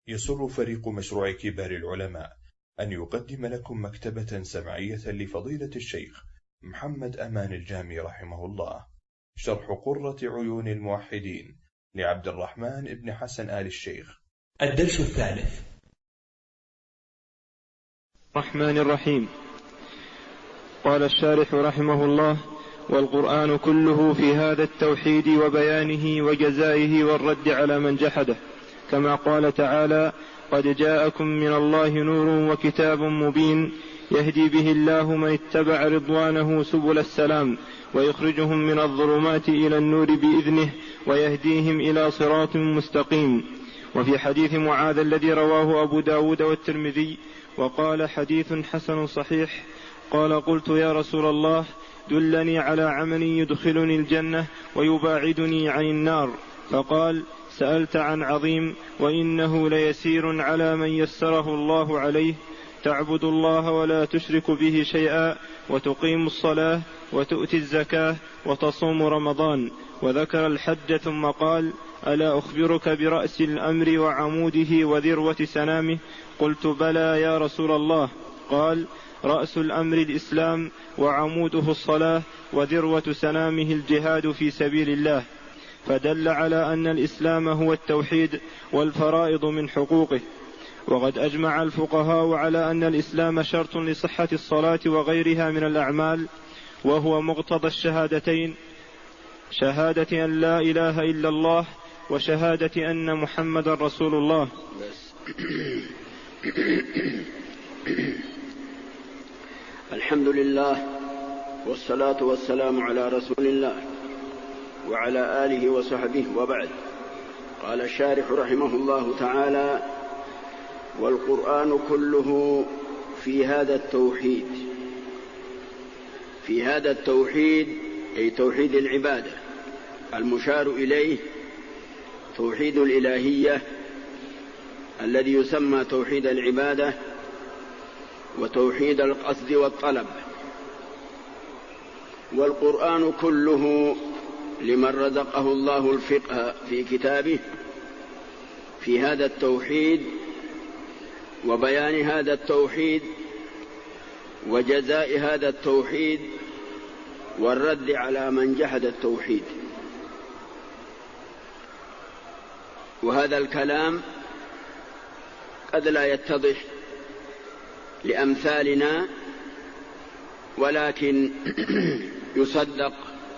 يسر فريق مشروع كبار العلماء أن يقدم لكم مكتبة سمعية لفضيلة الشيخ محمد أمان الجامي رحمه الله، شرح قرة عيون الموحدين لعبد الرحمن بن حسن آل الشيخ. الدرس الثالث. الرحمن الرحيم. قال الشارح رحمه الله: والقرآن كله في هذا التوحيد وبيانه وجزائه والرد على من جحده، كما قال تعالى: قد جاءكم من الله نور وكتاب مبين يهدي به الله من اتبع رضوانه سبل السلام ويخرجهم من الظلمات إلى النور بإذنه ويهديهم إلى صراط مستقيم. وفي حديث معاذ الذي رواه أبو داود والترمذي وقال حديث حسن صحيح، قال: قلت يا رسول الله دلني على عمل يدخلني الجنة ويباعدني عن النار، فقال: سألت عن عظيم، وإنه ليسير على من يسره الله عليه، تعبد الله ولا تشرك به شيئا، وتقيم الصلاة وتؤتي الزكاة وتصوم رمضان. وذكر الحج ثم قال: ألا أخبرك برأس الأمر وعموده وذروة سنامه؟ قلت: بلى يا رسول الله. قال: رأس الأمر الإسلام، وعموده الصلاة، وذروة سنامه الجهاد في سبيل الله. فدل على أن الإسلام هو التوحيد والفرائض من حقوقه. وقد أجمع الفقهاء على أن الإسلام شرط لصحة الصلاة وغيرها من الأعمال، وهو مقتضى الشهادتين: شهادة أن لا إله إلا الله وشهادة أن محمد رسول الله. الحمد لله والصلاة والسلام على رسول الله وعلى آله وصحبه، وبعد. قال الشارح رحمه الله تعالى: والقرآن كله في هذا التوحيد. في هذا التوحيد أي توحيد العبادة، المشار إليه توحيد الإلهية الذي يسمى توحيد العبادة وتوحيد القصد والطلب. والقرآن كله لمن رزقه الله الفقه في كتابه في هذا التوحيد وبيان هذا التوحيد وجزاء هذا التوحيد والرد على من جحد التوحيد. وهذا الكلام قد لا يتضح لأمثالنا، ولكن يصدق،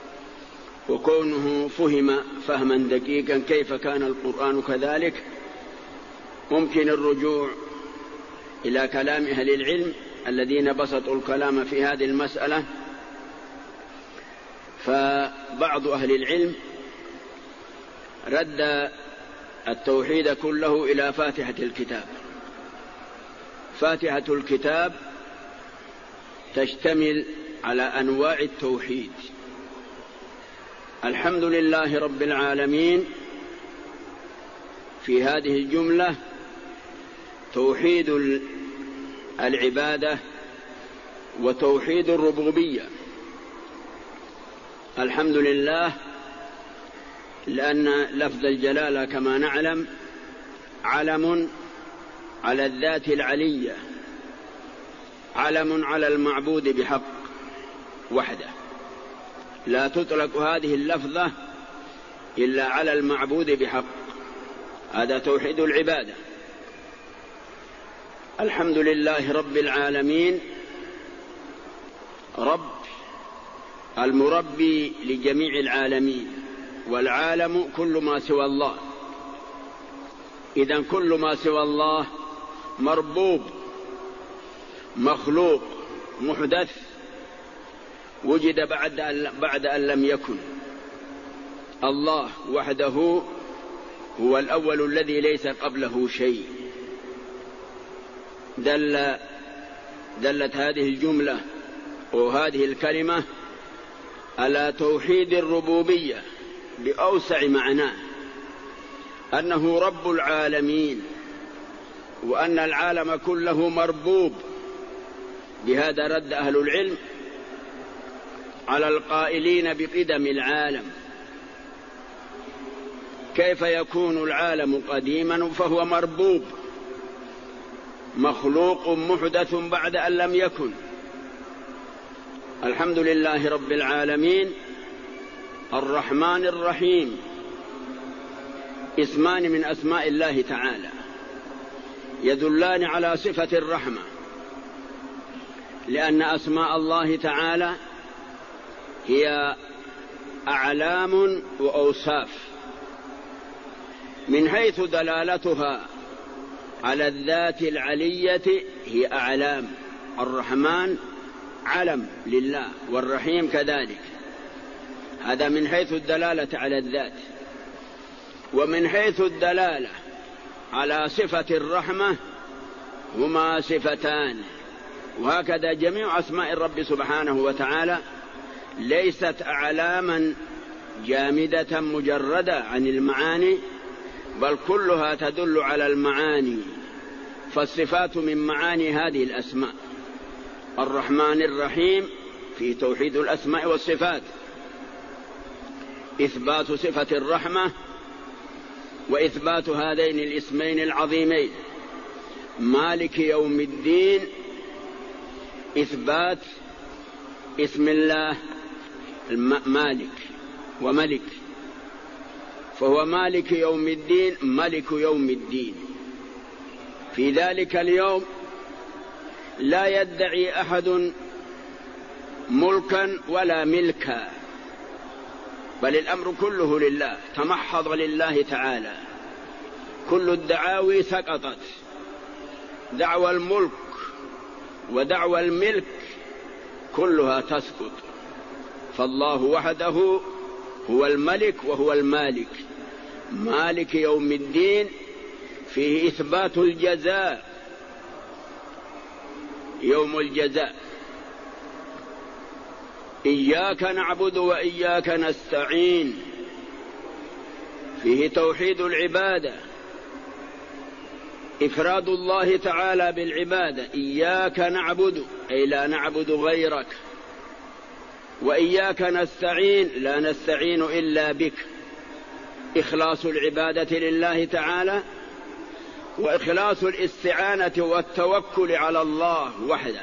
وكونه فهم فهما دقيقا كيف كان القرآن كذلك ممكن الرجوع إلى كلام أهل العلم الذين بسطوا الكلام في هذه المسألة. فبعض أهل العلم رد التوحيد كله إلى فاتحة الكتاب. فاتحة الكتاب تشتمل على أنواع التوحيد. الحمد لله رب العالمين في هذه الجملة توحيد العبادة وتوحيد الربوبية. الحمد لله لأن لفظ الجلالة كما نعلم علم على الذات العلية، علم على المعبود بحق وحده، لا تطلق هذه اللفظة إلا على المعبود بحق. هذا توحيد العبادة. الحمد لله رب العالمين، رب المربي لجميع العالمين، والعالم كل ما سوى الله. إذن كل ما سوى الله مربوب، مخلوق، محدث، وجد بعد أن لم يكن. الله وحده هو الأول الذي ليس قبله شيء. دلت هذه الجملة وهذه الكلمة على توحيد الربوبية بأوسع معناه، أنه رب العالمين، وأن العالم كله مربوب. بهذا رد أهل العلم على القائلين بقدم العالم، كيف يكون العالم قديما فهو مربوب مخلوق محدث بعد أن لم يكن؟ الحمد لله رب العالمين الرحمن الرحيم اسمان من أسماء الله تعالى يدلان على صفة الرحمة، لأن أسماء الله تعالى هي أعلام وأوصاف. من حيث دلالتها على الذات العلية هي أعلام، الرحمن علم لله والرحيم كذلك، هذا من حيث الدلالة على الذات. ومن حيث الدلالة على صفة الرحمة هما صفتان، وهكذا جميع أسماء الرب سبحانه وتعالى ليست أعلاما جامدة مجردة عن المعاني، بل كلها تدل على المعاني، فالصفات من معاني هذه الأسماء. الرحمن الرحيم في توحيد الأسماء والصفات، إثبات صفة الرحمة وإثبات هذين الاسمين العظيمين. مالك يوم الدين إثبات اسم الله مالك وملك، فهو مالك يوم الدين ملك يوم الدين. في ذلك اليوم لا يدعي أحد ملكا ولا ملكا، بل الأمر كله لله، تمحض لله تعالى. كل الدعاوي سقطت، دعوى الملك ودعوى الملك كلها تسقط، فالله وحده هو الملك وهو المالك. مالك يوم الدين فيه إثبات الجزاء، يوم الجزاء. إياك نعبد وإياك نستعين فيه توحيد العبادة، إفراد الله تعالى بالعبادة. إياك نعبد أي لا نعبد غيرك، وإياك نستعين لا نستعين إلا بك، إخلاص العبادة لله تعالى وإخلاص الاستعانة والتوكل على الله وحده.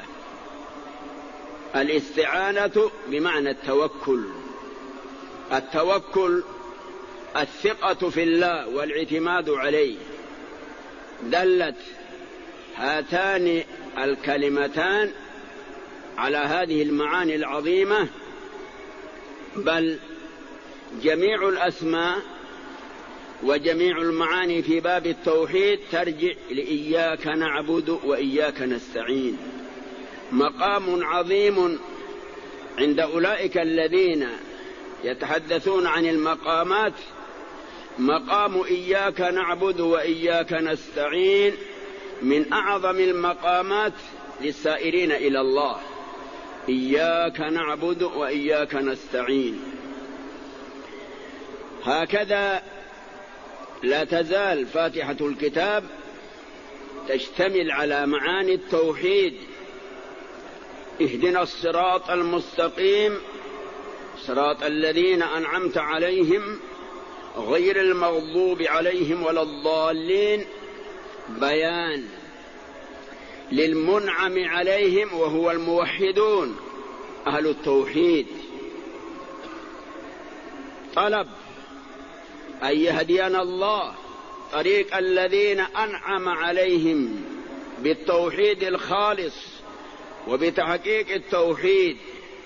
الاستعانة بمعنى التوكل، التوكل الثقة في الله والاعتماد عليه. دلت هاتان الكلمتان على هذه المعاني العظيمة، بل جميع الأسماء وجميع المعاني في باب التوحيد ترجع لإياك نعبد وإياك نستعين. مقام عظيم عند أولئك الذين يتحدثون عن المقامات، مقام إياك نعبد وإياك نستعين من أعظم المقامات للسائرين إلى الله. إياك نعبد وإياك نستعين. هكذا لا تزال فاتحة الكتاب تشتمل على معاني التوحيد. اهدنا الصراط المستقيم صراط الذين أنعمت عليهم غير المغضوب عليهم ولا الضالين، بيان للمنعم عليهم وهو الموحدون أهل التوحيد. طلب أن يهدينا الله طريق الذين أنعم عليهم بالتوحيد الخالص وبتحقيق التوحيد،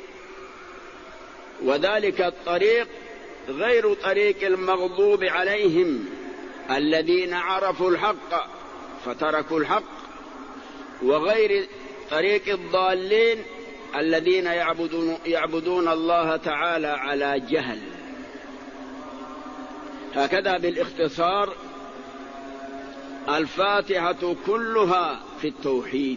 وذلك الطريق غير طريق المغضوب عليهم الذين عرفوا الحق فتركوا الحق، وغير طريق الضالين الذين يعبدون الله تعالى على جهل. هكذا بالاختصار الفاتحة كلها في التوحيد.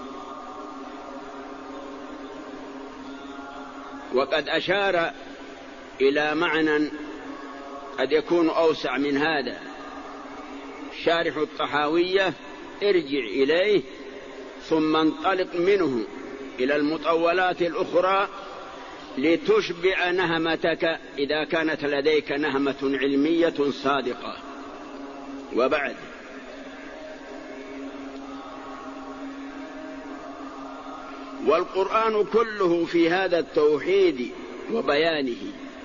وقد أشار إلى معنى قد يكون أوسع من هذا شارح الطحاوية، ارجع إليه ثم انطلق منه إلى المطولات الأخرى لتشبع نهمتك إذا كانت لديك نهمة علمية صادقة. وبعد، والقرآن كله في هذا التوحيد وبيانه،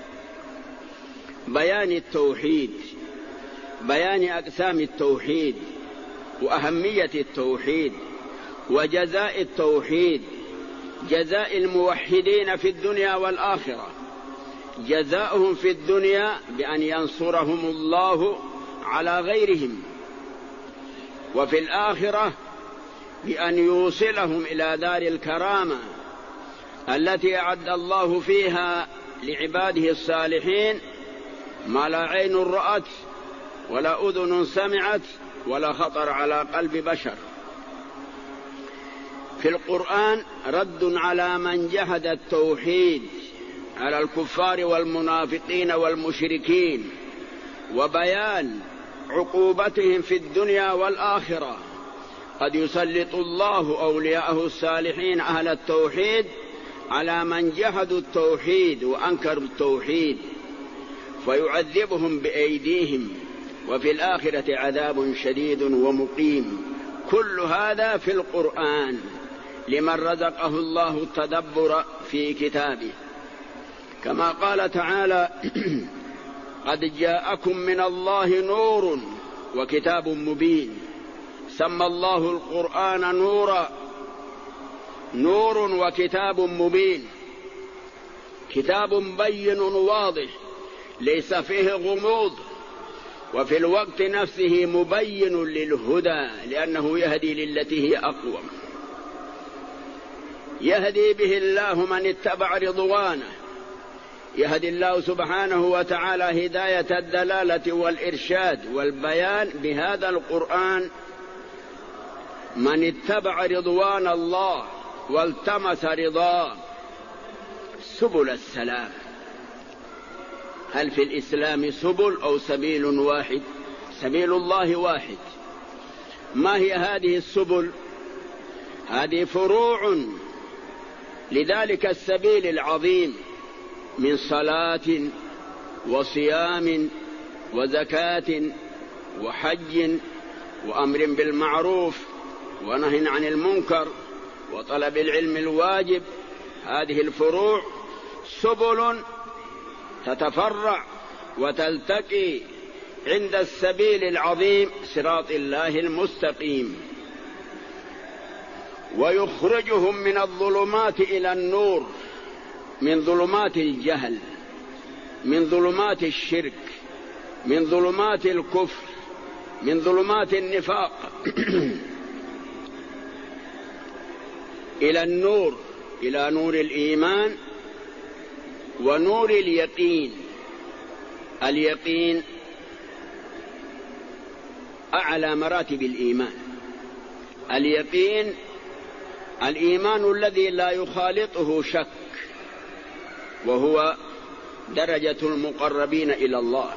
بيان التوحيد، بيان أقسام التوحيد وأهمية التوحيد وجزاء التوحيد، جزاء الموحدين في الدنيا والآخرة، جزاؤهم في الدنيا بأن ينصرهم الله على غيرهم، وفي الآخرة بأن يوصلهم إلى دار الكرامة التي أعد الله فيها لعباده الصالحين ما لا عين رأت ولا أذن سمعت ولا خطر على قلب بشر. في القرآن رد على من جحد التوحيد، على الكفار والمنافقين والمشركين، وبيان عقوبتهم في الدنيا والآخرة. قد يسلط الله أولياءه الصالحين أهل التوحيد على من جحدوا التوحيد وأنكروا التوحيد فيعذبهم بأيديهم، وفي الآخرة عذاب شديد ومقيم. كل هذا في القرآن لمن رزقه الله التدبر في كتابه، كما قال تعالى: قد جاءكم من الله نور وكتاب مبين. سمى الله القرآن نورا، نور وكتاب مبين، كتاب بين واضح ليس فيه غموض، وفي الوقت نفسه مبين للهدى لأنه يهدي للتي هي أقوم، يهدي به الله من اتبع رضوانه. يهدي الله سبحانه وتعالى هداية الدلالة والإرشاد والبيان بهذا القرآن من اتبع رضوان الله والتمس رضاه. سبل السلام، هل في الإسلام سبل أو سبيل واحد؟ سبيل الله واحد. ما هي هذه السبل؟ هذه فروع لذلك السبيل العظيم من صلاة وصيام وزكاة وحج وأمر بالمعروف ونهي عن المنكر وطلب العلم الواجب. هذه الفروع سبل تتفرع وتلتقي عند السبيل العظيم صراط الله المستقيم، ويخرجهم من الظلمات إلى النور، من ظلمات الجهل، من ظلمات الشرك، من ظلمات الكفر، من ظلمات النفاق إلى النور، إلى نور الإيمان ونور اليقين. اليقين أعلى مراتب الإيمان. اليقين الإيمان الذي لا يخالطه شك، وهو درجة المقربين إلى الله.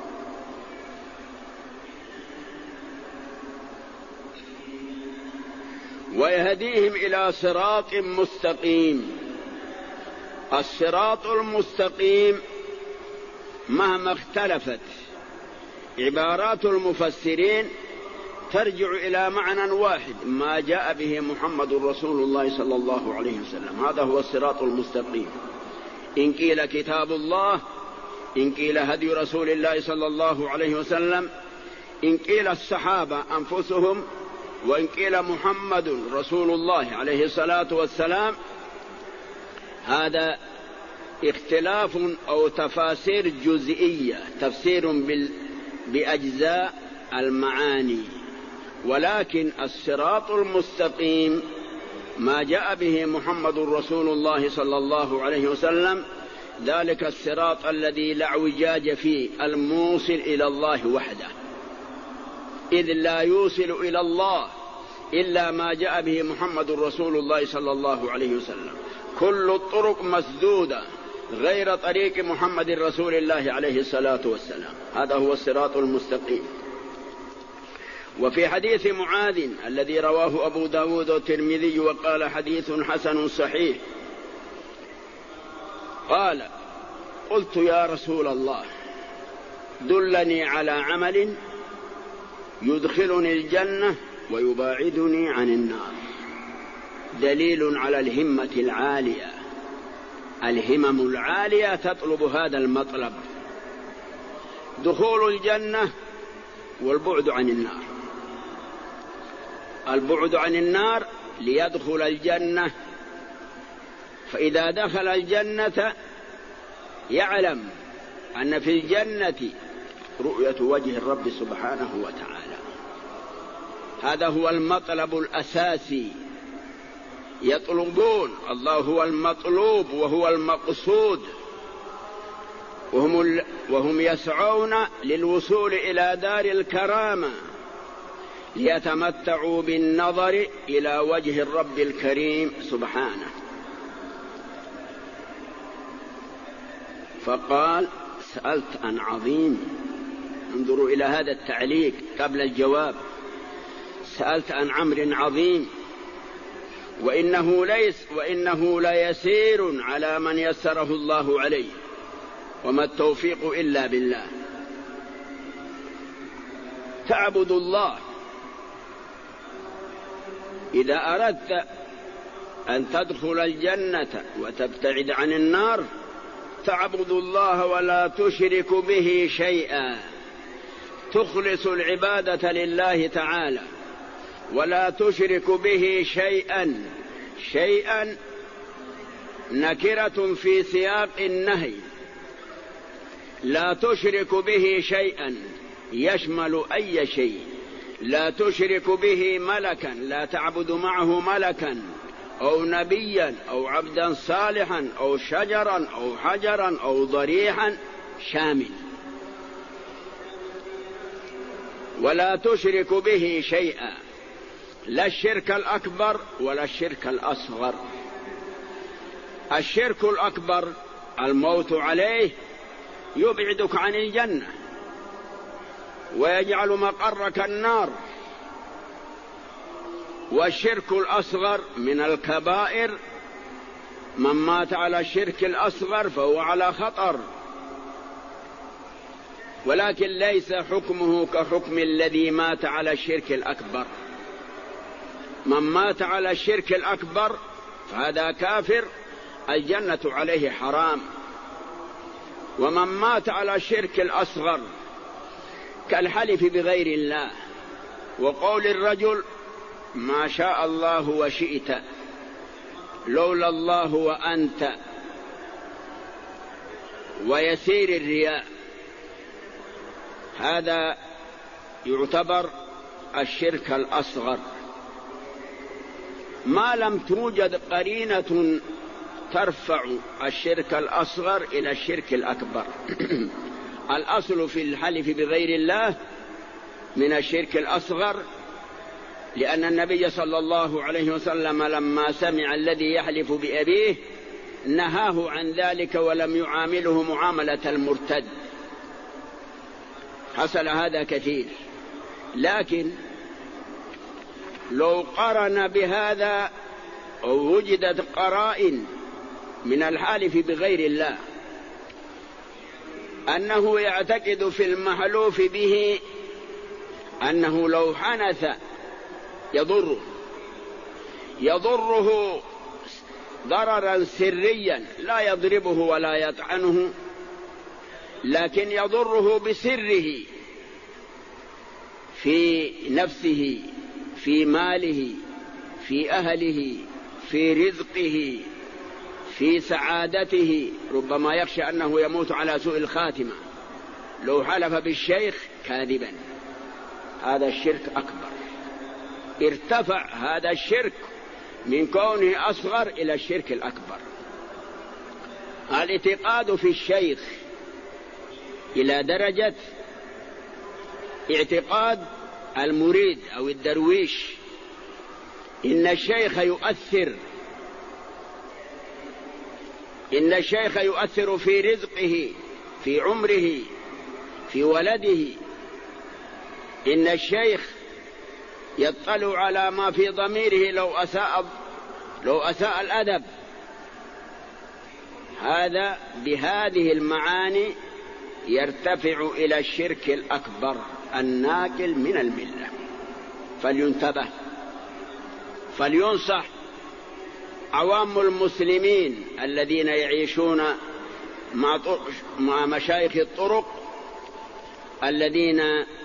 ويهديهم إلى صراط مستقيم. الصراط المستقيم مهما اختلفت عبارات المفسرين ترجع إلى معنى واحد: ما جاء به محمد رسول الله صلى الله عليه وسلم، هذا هو الصراط المستقيم. إن قيل كتاب الله، إن قيل هدي رسول الله صلى الله عليه وسلم، إن قيل الصحابة أنفسهم، وإن قيل محمد رسول الله عليه الصلاة والسلام. هذا اختلاف أو تفاسير جزئية، تفسير بأجزاء المعاني. ولكن الصراط المستقيم ما جاء به محمد رسول الله صلى الله عليه وسلم، ذلك الصراط الذي لا اعوجاج فيه، الموصل إلى الله وحده، إذ لا يوصل إلى الله إلا ما جاء به محمد رسول الله صلى الله عليه وسلم. كل الطرق مسدودة غير طريق محمد رسول الله عليه الصلاة والسلام. هذا هو الصراط المستقيم. وفي حديث معاذ الذي رواه أبو داود والترمذي وقال حديث حسن صحيح: قال: قلت: يا رسول الله، دلني على عمل يدخلني الجنة ويباعدني عن النار. دليل على الهمة العالية. الهمم العالية تطلب هذا المطلب: دخول الجنة والبعد عن النار. البعد عن النار ليدخل الجنة، فإذا دخل الجنة يعلم أن في الجنة رؤية وجه الرب سبحانه وتعالى. هذا هو المطلب الأساسي. يطلبون الله، هو المطلوب وهو المقصود، وهم يسعون للوصول إلى دار الكرامة ليتمتعوا بالنظر إلى وجه الرب الكريم سبحانه. فقال: سألت عن عظيم. انظروا إلى هذا التعليق قبل الجواب: سألت عن أمر عظيم، وإنه ليسير على من يسره الله عليه، وما التوفيق إلا بالله. تعبد الله. إذا أردت أن تدخل الجنة وتبتعد عن النار تعبد الله ولا تشرك به شيئا، تخلص العبادة لله تعالى ولا تشرك به شيئا. شيئا نكرة في سياق النهي، لا تشرك به شيئا يشمل أي شيء. لا تشرك به ملكا، لا تعبد معه ملكا أو نبيا أو عبدا صالحا أو شجرا أو حجرا أو ضريحا، شامل. ولا تشرك به شيئا، لا الشرك الأكبر ولا الشرك الأصغر. الشرك الأكبر الموت عليه يبعدك عن الجنة ويجعل مقرك النار، والشرك الأصغر من الكبائر، من مات على الشرك الأصغر فهو على خطر، ولكن ليس حكمه كحكم الذي مات على الشرك الأكبر. من مات على الشرك الأكبر فهذا كافر، الجنة عليه حرام. ومن مات على الشرك الأصغر كالحلف بغير الله وقول الرجل: ما شاء الله وشئت، لولا الله وأنت، ويسير الرياء. هذا يعتبر الشرك الأصغر ما لم توجد قرينة ترفع الشرك الأصغر إلى الشرك الأكبر. الأصل في الحلف بغير الله من الشرك الأصغر، لأن النبي صلى الله عليه وسلم لما سمع الذي يحلف بأبيه نهاه عن ذلك ولم يعامله معاملة المرتد. حصل هذا كثير، لكن لو قرن بهذا أو وجدت قرائن من الحالف بغير الله أنه يعتقد في المحلوف به أنه لو حنث يضره ضررا سريا، لا يضربه ولا يطعنه، لكن يضره بسره في نفسه، في ماله، في أهله، في رزقه، في سعادته. ربما يخشى أنه يموت على سوء الخاتمة لو حلف بالشيخ كاذبا. هذا الشرك أكبر، ارتفع هذا الشرك من كونه أصغر إلى الشرك الأكبر. الاعتقاد في الشيخ إلى درجة اعتقاد المريد أو الدرويش، إن الشيخ يؤثر في رزقه، في عمره، في ولده. إن الشيخ يطلع على ما في ضميره لو أساء الأدب. هذا بهذه المعاني يرتفع إلى الشرك الأكبر الناقل من الملة. فلينتبه، فلينصح عوام المسلمين الذين يعيشون مع مشايخ الطرق الذين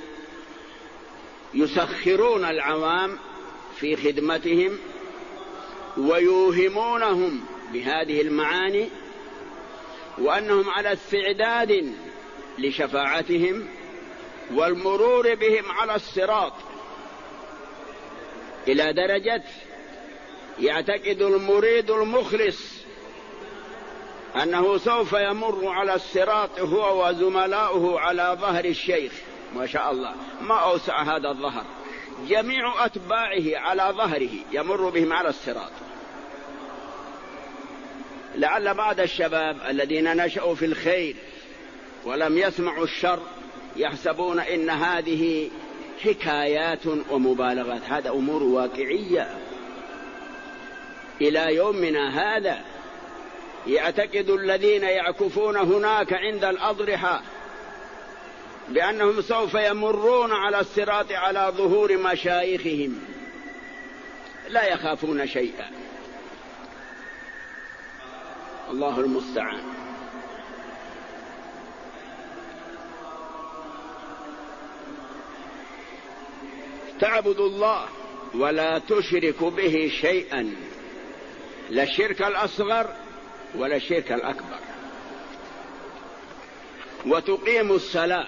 يسخرون العوام في خدمتهم ويوهمونهم بهذه المعاني وأنهم على استعداد لشفاعتهم والمرور بهم على الصراط، إلى درجة يعتقد المريد المخلص أنه سوف يمر على الصراط هو وزملاؤه على ظهر الشيخ. ما شاء الله، ما أوسع هذا الظهر، جميع أتباعه على ظهره يمر بهم على الصراط. لعل بعض الشباب الذين نشأوا في الخير ولم يسمعوا الشر يحسبون إن هذه حكايات ومبالغات، هذا أمور واقعية. إلى يومنا هذا يعتقد الذين يعكفون هناك عند الأضرحة بأنهم سوف يمرون على الصراط على ظهور مشايخهم، لا يخافون شيئا. الله المستعان. تعبد الله ولا تشرك به شيئا، لا الشرك الأصغر ولا الشرك الأكبر، وتقيم الصلاة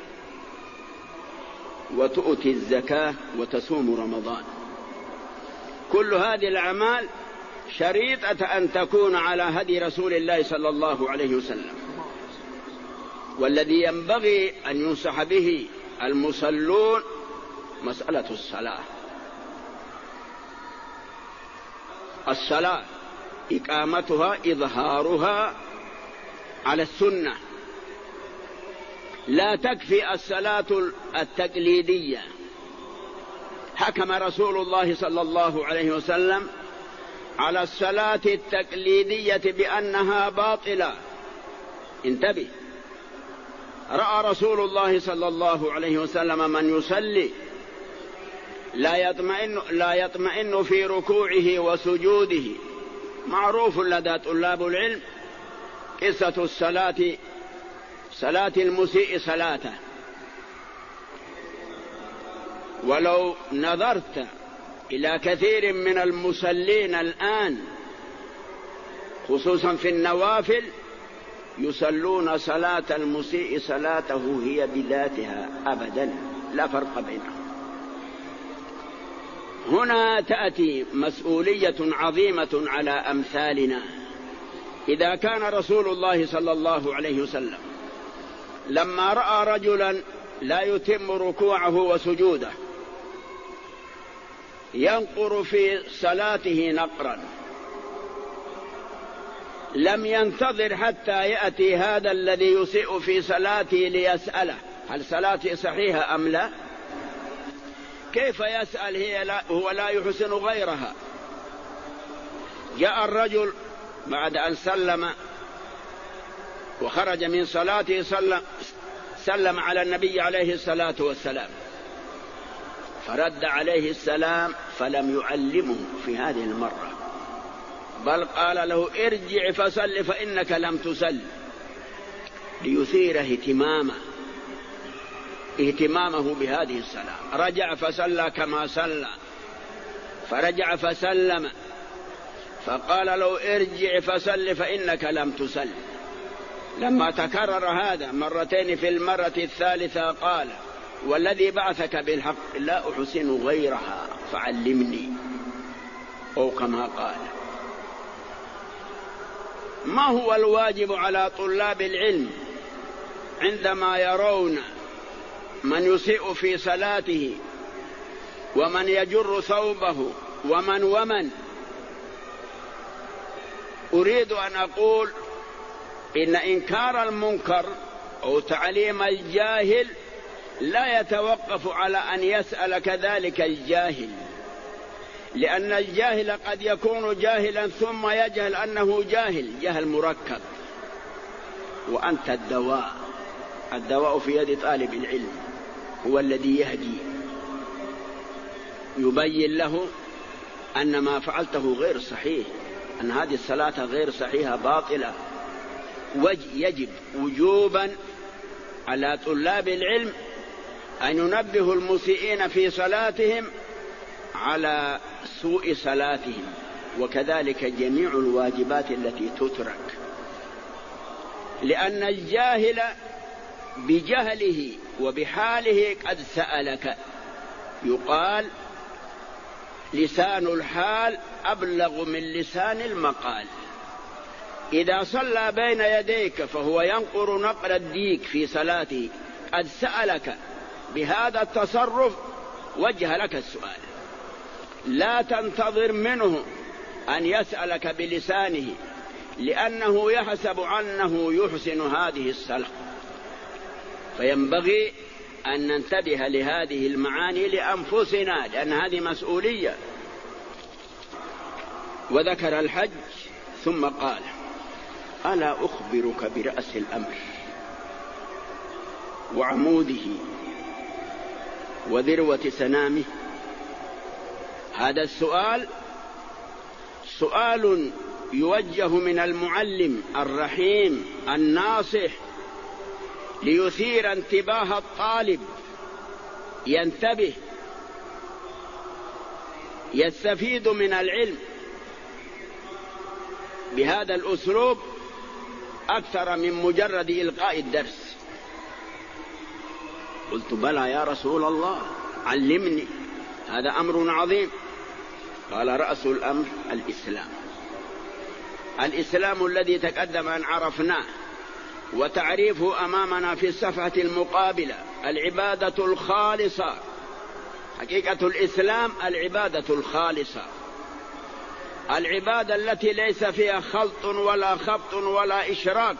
وتؤتي الزكاة وتصوم رمضان. كل هذه الأعمال شريطة أن تكون على هدي رسول الله صلى الله عليه وسلم. والذي ينبغي أن ينصح به المصلون مسألة الصلاة. الصلاة إقامتها إظهارها على السنة، لا تكفي الصلاة التقليدية. حكم رسول الله صلى الله عليه وسلم على الصلاة التقليدية بأنها باطلة. انتبه، رأى رسول الله صلى الله عليه وسلم من يصلي لا يطمئن في ركوعه وسجوده. معروف لدى طلاب العلم قصة صلاة المسيء صلاته. ولو نظرت إلى كثير من المصلين الآن خصوصا في النوافل يصلون صلاة المسيء صلاته هي بذاتها أبدا، لا فرق بينهم. هنا تأتي مسؤولية عظيمة على أمثالنا. إذا كان رسول الله صلى الله عليه وسلم لما رأى رجلا لا يتم ركوعه وسجوده ينقر في صلاته نقرا، لم ينتظر حتى يأتي هذا الذي يسيء في صلاته ليسأله هل صلاتي صحيحة أم لا؟ كيف يسأل هو لا يحسن غيرها؟ جاء الرجل بعد أن سلم وخرج من صلاته سلم على النبي عليه الصلاة والسلام، فرد عليه السلام فلم يعلمه في هذه المرة، بل قال له ارجع فصل فإنك لم تصل، ليثير اهتمامه بهذه الصلاة. رجع فصلى كما صلى، فرجع فسلم، فقال له ارجع فصل فإنك لم تصل. لما تكرر هذا مرتين، في المرة الثالثة قال والذي بعثك بالحق لا أحسن غيرها فعلمني، أو كما قال. ما هو الواجب على طلاب العلم عندما يرون من يسيء في صلاته ومن يجر ثوبه ومن أريد أن أقول إن إنكار المنكر أو تعليم الجاهل لا يتوقف على أن يسأل كذلك الجاهل، لأن الجاهل قد يكون جاهلا ثم يجهل أنه جاهل، جهل مركب. وأنت الدواء. الدواء في يد طالب العلم، هو الذي يهدي، يبين له أن ما فعلته غير صحيح، أن هذه الصلاة غير صحيحة باطلة. يجب وجوبا على طلاب العلم أن ينبهوا المسيئين في صلاتهم على سوء صلاتهم، وكذلك جميع الواجبات التي تترك، لأن الجاهل بجهله وبحاله قد سألك. يقال لسان الحال أبلغ من لسان المقال. إذا صلى بين يديك فهو ينقر نقر الديك في صلاته، قد سألك بهذا التصرف وجه لك السؤال، لا تنتظر منه أن يسألك بلسانه، لأنه يحسب أنه يحسن هذه الصلاة. فينبغي أن ننتبه لهذه المعاني لأنفسنا، لأن هذه مسؤولية. وذكر الحج ثم قال: ألا أخبرك برأس الأمر وعموده وذروة سنامه؟ هذا السؤال سؤال يوجه من المعلم الرحيم الناصح ليثير انتباه الطالب، ينتبه، يستفيد من العلم بهذا الأسلوب أكثر من مجرد إلقاء الدرس. قلت: بلى يا رسول الله، علمني، هذا أمر عظيم. قال: رأس الأمر الإسلام. الإسلام الذي تقدم أن عرفناه وتعريفه أمامنا في الصفحة المقابلة: العبادة الخالصة. حقيقة الإسلام العبادة الخالصة، العبادة التي ليس فيها خلط ولا خبط ولا إشراك.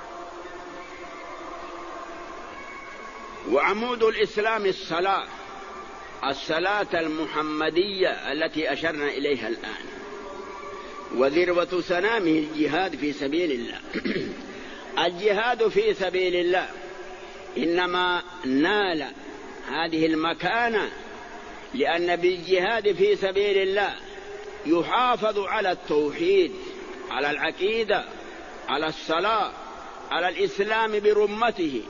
وعمود الإسلام الصلاة، الصلاة المحمدية التي أشرنا إليها الآن. وذروة سنامه الجهاد في سبيل الله. الجهاد في سبيل الله إنما نال هذه المكانة لأن بالجهاد في سبيل الله يحافظ على التوحيد، على العقيدة، على الصلاة، على الإسلام برمته.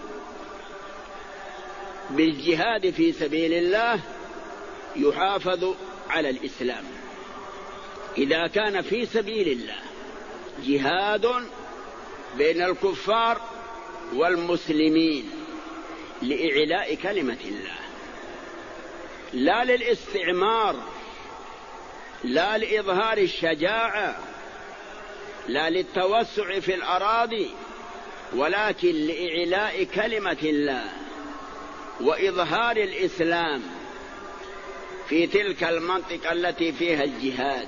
بالجهاد في سبيل الله يحافظ على الإسلام. إذا كان في سبيل الله جهاد بين الكفار والمسلمين لإعلاء كلمة الله، لا للاستعمار، لا لإظهار الشجاعة، لا للتوسع في الأراضي، ولكن لإعلاء كلمة الله وإظهار الإسلام في تلك المنطقة التي فيها الجهاد.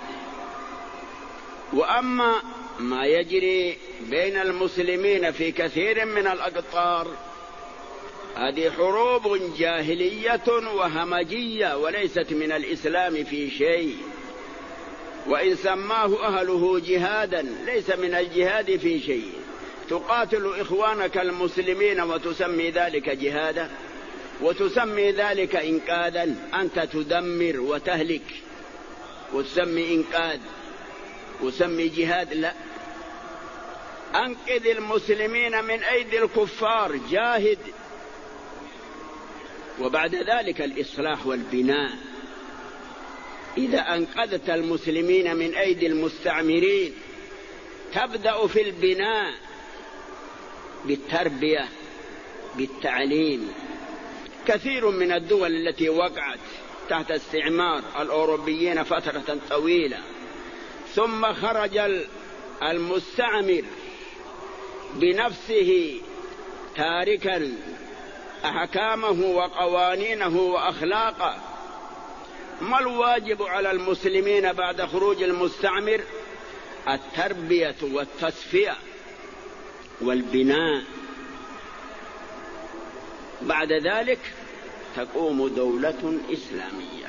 وأما ما يجري بين المسلمين في كثير من الأقطار هذه حروب جاهلية وهمجية وليست من الإسلام في شيء، وإن سماه أهله جهادا ليس من الجهاد في شيء. تقاتل إخوانك المسلمين وتسمي ذلك جهادا وتسمي ذلك إنقاذا. أنت تدمر وتهلك وتسمي إنقاذ وسمي جهاد؟ لا، أنقذ المسلمين من أيدي الكفار، جاهد. وبعد ذلك الإصلاح والبناء. إذا أنقذت المسلمين من أيدي المستعمرين تبدأ في البناء بالتربية، بالتعليم. كثير من الدول التي وقعت تحت استعمار الأوروبيين فترة طويلة ثم خرج المستعمر بنفسه تاركا أحكامه وقوانينه وأخلاقه. ما الواجب على المسلمين بعد خروج المستعمر؟ التربية والتصفية والبناء. بعد ذلك تقوم دولة إسلامية.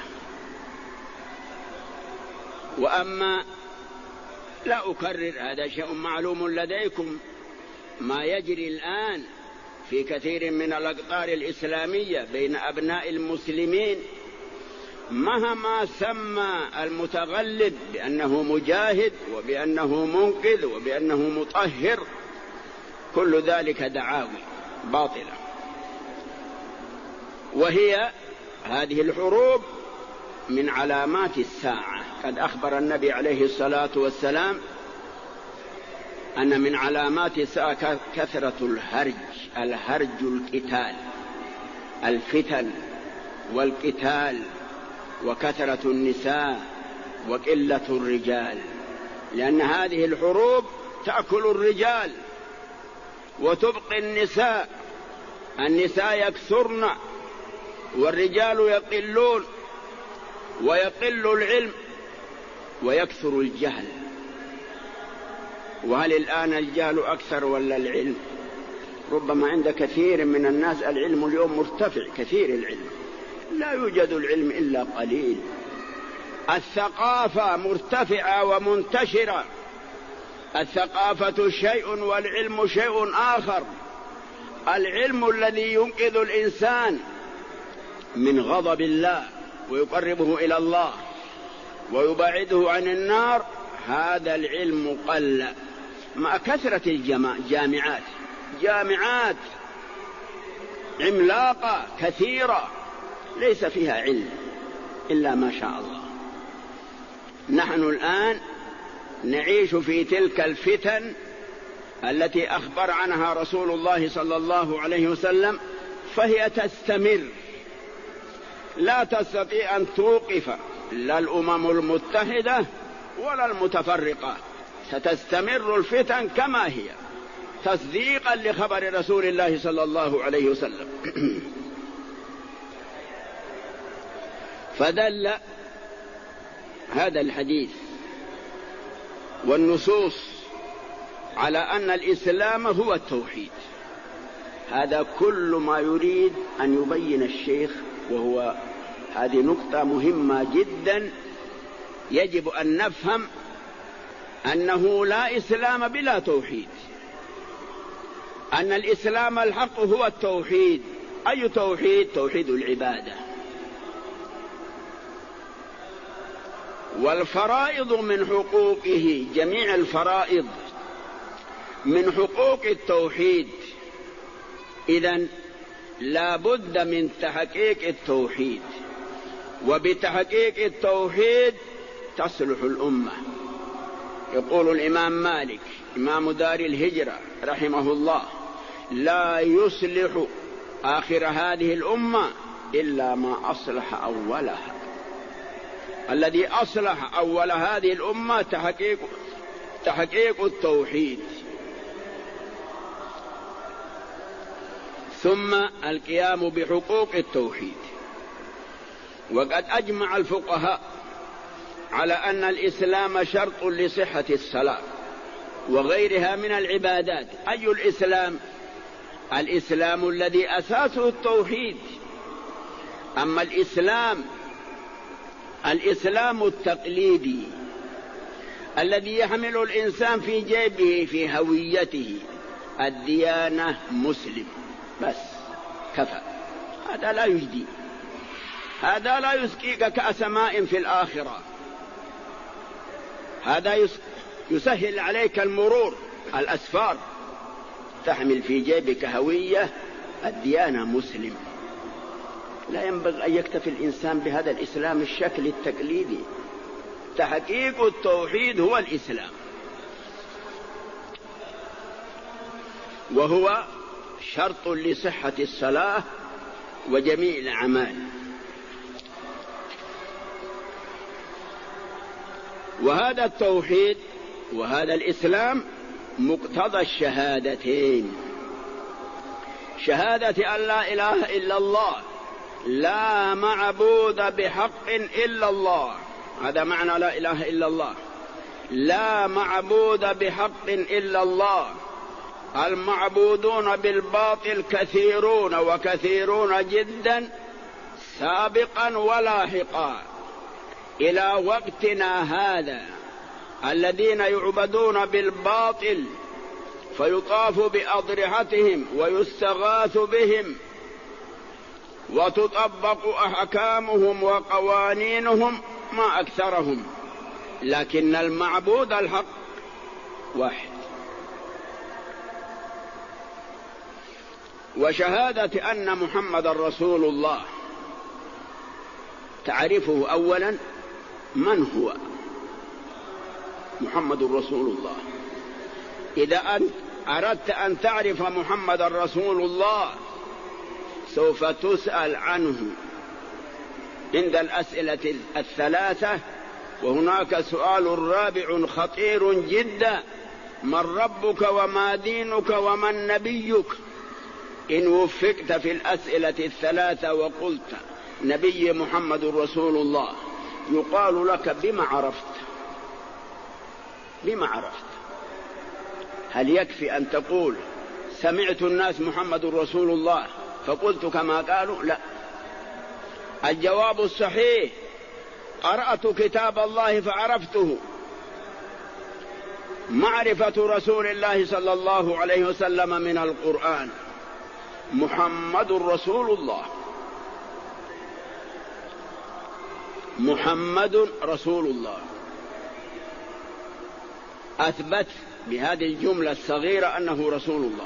وأما لا أكرر، هذا شيء معلوم لديكم، ما يجري الآن في كثير من الأقطار الإسلامية بين أبناء المسلمين، مهما سمى المتغلب بأنه مجاهد وبأنه منقذ وبأنه مطهر، كل ذلك دعاوي باطلة. وهي هذه الحروب من علامات الساعة. قد أخبر النبي عليه الصلاة والسلام أن من علامات الساعة كثرة الهرج القتال، الفتن والقتال، وكثرة النساء وقلة الرجال، لأن هذه الحروب تأكل الرجال وتبقي النساء. النساء يكثرن والرجال يقلون، ويقل العلم ويكثر الجهل. وهل الآن الجهل أكثر ولا العلم؟ ربما عند كثير من الناس العلم اليوم مرتفع، كثير العلم، لا يوجد العلم إلا قليل. الثقافة مرتفعة ومنتشرة، الثقافة شيء والعلم شيء آخر. العلم الذي ينقذ الإنسان من غضب الله ويقربه إلى الله ويبعده عن النار، هذا العلم قل مع كثرة جامعات عملاقة كثيرة ليس فيها علم إلا ما شاء الله. نحن الآن نعيش في تلك الفتن التي أخبر عنها رسول الله صلى الله عليه وسلم، فهي تستمر، لا تستطيع أن توقف لا الأمم المتحدة ولا المتفرقة، ستستمر الفتن كما هي تصديقا لخبر رسول الله صلى الله عليه وسلم. فدل هذا الحديث والنصوص على أن الإسلام هو التوحيد. هذا كل ما يريد أن يبين الشيخ، وهو هذه نقطة مهمة جدا يجب أن نفهم، أنه لا إسلام بلا توحيد، أن الإسلام الحق هو التوحيد. أي توحيد؟ توحيد العبادة. والفرائض من حقوقه، جميع الفرائض من حقوق التوحيد. إذن لا بد من تحقيق التوحيد، وبتحقيق التوحيد تصلح الأمة. يقول الإمام مالك إمام دار الهجرة رحمه الله: لا يصلح آخر هذه الأمة إلا ما أصلح أولها. الذي أصلح أول هذه الأمة تحقيق التوحيد، ثم القيام بحقوق التوحيد. وقد أجمع الفقهاء على أن الإسلام شرط لصحة الصلاة وغيرها من العبادات. أي الإسلام؟ الإسلام الذي أساسه التوحيد. أما الإسلام التقليدي الذي يحمل الإنسان في جيبه في هويته الديانة مسلم بس كفى، هذا لا يجدي، هذا لا يسقيك كأس ماء في الآخرة، هذا يسهل عليك المرور الأسفار، تحمل في جيبك هوية الديانة مسلم. لا ينبغي أن يكتفي الإنسان بهذا الإسلام الشكل التقليدي. تحقيق التوحيد هو الإسلام، وهو شرط لصحة الصلاة وجميع الأعمال. وهذا التوحيد وهذا الإسلام مقتضى الشهادتين: شهادة أن لا إله إلا الله، لا معبود بحق إلا الله، هذا معنى لا إله إلا الله، لا معبود بحق إلا الله. المعبودون بالباطل كثيرون وكثيرون جدا سابقا ولاحقا إلى وقتنا هذا. الذين يعبدون بالباطل فيطاف بأضرحتهم ويستغاث بهم وتطبق أحكامهم وقوانينهم ما أكثرهم، لكن المعبود الحق واحد. وشهادة أن محمد رسول الله تعرفه أولا من هو محمد رسول الله. إذا أنت أردت أن تعرف محمد رسول الله سوف تسأل عنه عند الأسئلة الثلاثة، وهناك سؤال رابع خطير جدا: من ربك وما دينك ومن نبيك؟ إن وفقت في الأسئلة الثلاثة وقلت نبي محمد رسول الله، يقال لك بما عرفت؟ بما عرفت؟ هل يكفي أن تقول سمعت الناس محمد رسول الله فقلت كما قالوا؟ لا، الجواب الصحيح قرأت كتاب الله فعرفته. معرفة رسول الله صلى الله عليه وسلم من القرآن: محمد رسول الله، محمد رسول الله. أثبت بهذه الجملة الصغيرة أنه رسول الله.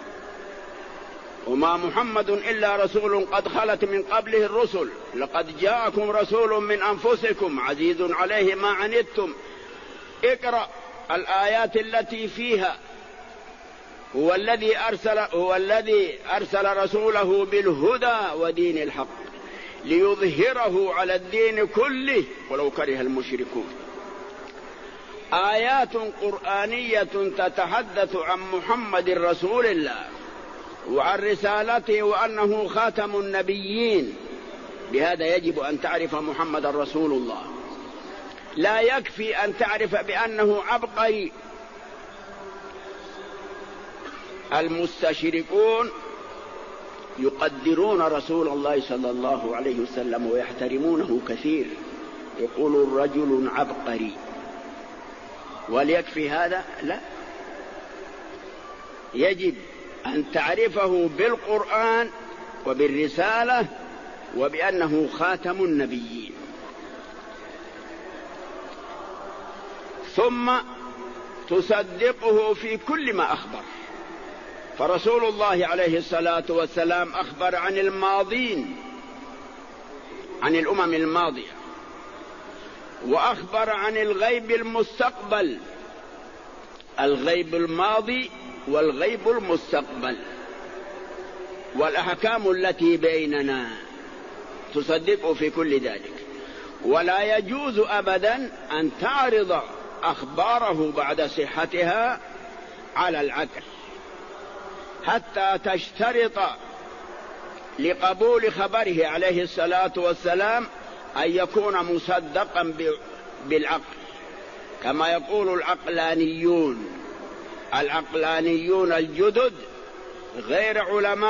وما محمد إلا رسول قد خلت من قبله الرسل، لقد جاءكم رسول من أنفسكم عزيز عليه ما عنتم. اقرأ الآيات التي فيها: هو الذي أرسل رسوله بالهدى ودين الحق ليظهره على الدين كله ولو كره المشركون. آيات قرآنية تتحدث عن محمد رسول الله وعن رسالته وأنه خاتم النبيين. بهذا يجب أن تعرف محمد رسول الله. لا يكفي أن تعرف بأنه عبقري. المستشرقون يقدرون رسول الله صلى الله عليه وسلم ويحترمونه كثير، يقولون رجل عبقري. وليكفي هذا؟ لا، يجب أن تعرفه بالقرآن وبالرسالة وبأنه خاتم النبيين. ثم تصدقه في كل ما أخبر. فرسول الله عليه الصلاة والسلام أخبر عن الماضين، عن الأمم الماضية، وأخبر عن الغيب المستقبل، الغيب الماضي والغيب المستقبل، والأحكام التي بيننا تصدق في كل ذلك. ولا يجوز أبدا أن تعرض أخباره بعد صحتها على العقل، حتى تشترط لقبول خبره عليه الصلاة والسلام أن يكون مصدقا بالعقل، كما يقول العقلانيون الجدد غير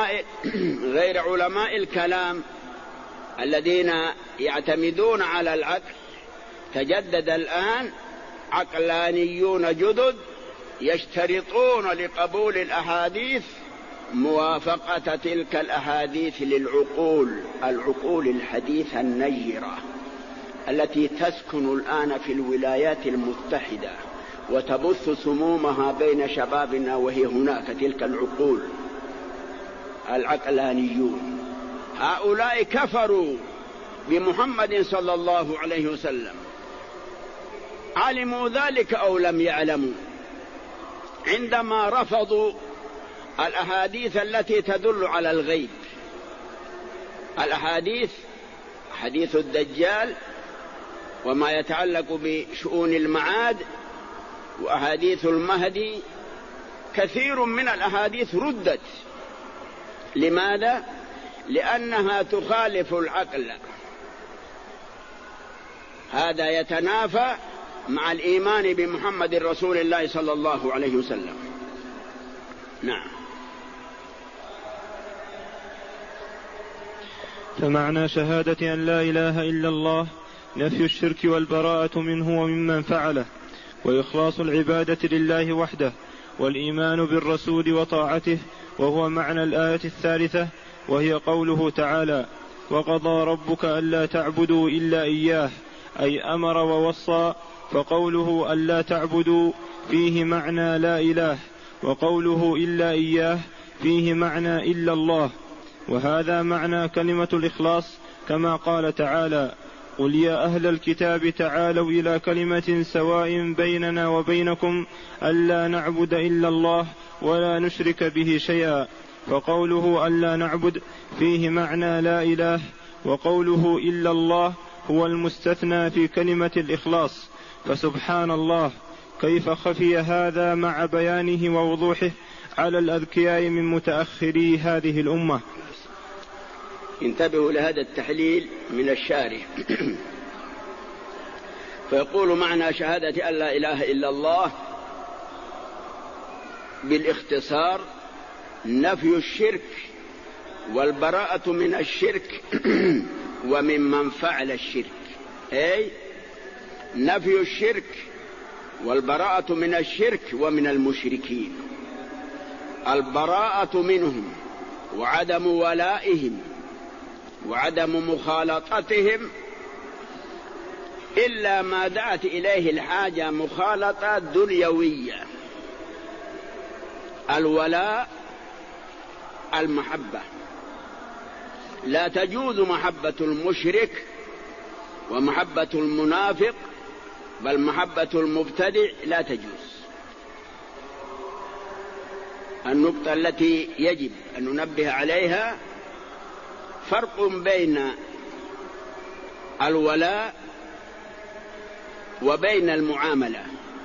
علماء الكلام الذين يعتمدون على العقل. تجدد الآن عقلانيون جدد يشترطون لقبول الأحاديث موافقة تلك الأحاديث العقول الحديثة النيرة التي تسكن الآن في الولايات المتحدة وتبث سمومها بين شبابنا، وهي هناك تلك العقول. العقلانيون هؤلاء كفروا بمحمد صلى الله عليه وسلم، علموا ذلك أو لم يعلموا، عندما رفضوا الأحاديث التي تدل على الغيب. الأحاديث، حديث الدجال وما يتعلق بشؤون المعاد وأحاديث المهدي، كثير من الأحاديث ردت. لماذا؟ لأنها تخالف العقل. هذا يتنافى مع الإيمان بمحمد رسول الله صلى الله عليه وسلم. نعم. فمعنى شهادة أن لا إله إلا الله نفي الشرك والبراءة منه وممن فعله، وإخلاص العبادة لله وحده، والإيمان بالرسول وطاعته، وهو معنى الآية الثالثة، وهي قوله تعالى: وقضى ربك ألا تعبدوا إلا إياه، أي أمر ووصى. فقوله ألا تعبدوا فيه معنى لا إله، وقوله إلا إياه فيه معنى إلا الله. وهذا معنى كلمة الإخلاص، كما قال تعالى: قل يا أهل الكتاب تعالوا إلى كلمة سواء بيننا وبينكم ألا نعبد إلا الله ولا نشرك به شيئا. فقوله ألا نعبد فيه معنى لا إله، وقوله إلا الله هو المستثنى في كلمة الإخلاص. فسبحان الله كيف خفي هذا مع بيانه ووضوحه على الأذكياء من متأخري هذه الأمة. انتبهوا لهذا التحليل من الشارح. فيقول معنى شهادة أن لا إله إلا الله بالاختصار نفي الشرك والبراءة من الشرك وممن فعل الشرك، أي نفي الشرك والبراءة من الشرك ومن المشركين، البراءة منهم وعدم ولائهم وعدم مخالطتهم إلا ما دعت إليه الحاجة مخالطة دنيوية. الولاء المحبة، لا تجوز محبة المشرك ومحبة المنافق، بل محبة المبتدع لا تجوز. النقطة التي يجب أن ننبه عليها فرق بين الولاء وبين المعاملة.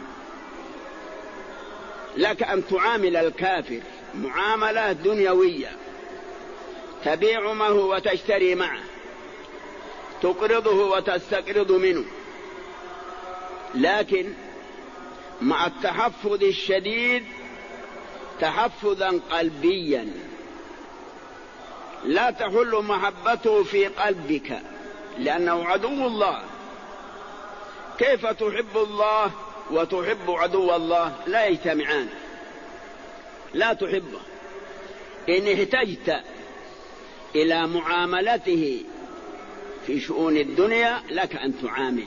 لك أن تعامل الكافر معاملة دنيوية، تبيع معه وتشتري معه، تقرضه وتستقرض منه، لكن مع التحفظ الشديد تحفظا قلبيا، لا تحل محبته في قلبك لأنه عدو الله. كيف تحب الله وتحب عدو الله؟ لا يجتمعان، لا تحبه. إن احتجت إلى معاملته في شؤون الدنيا لك أن تعامل.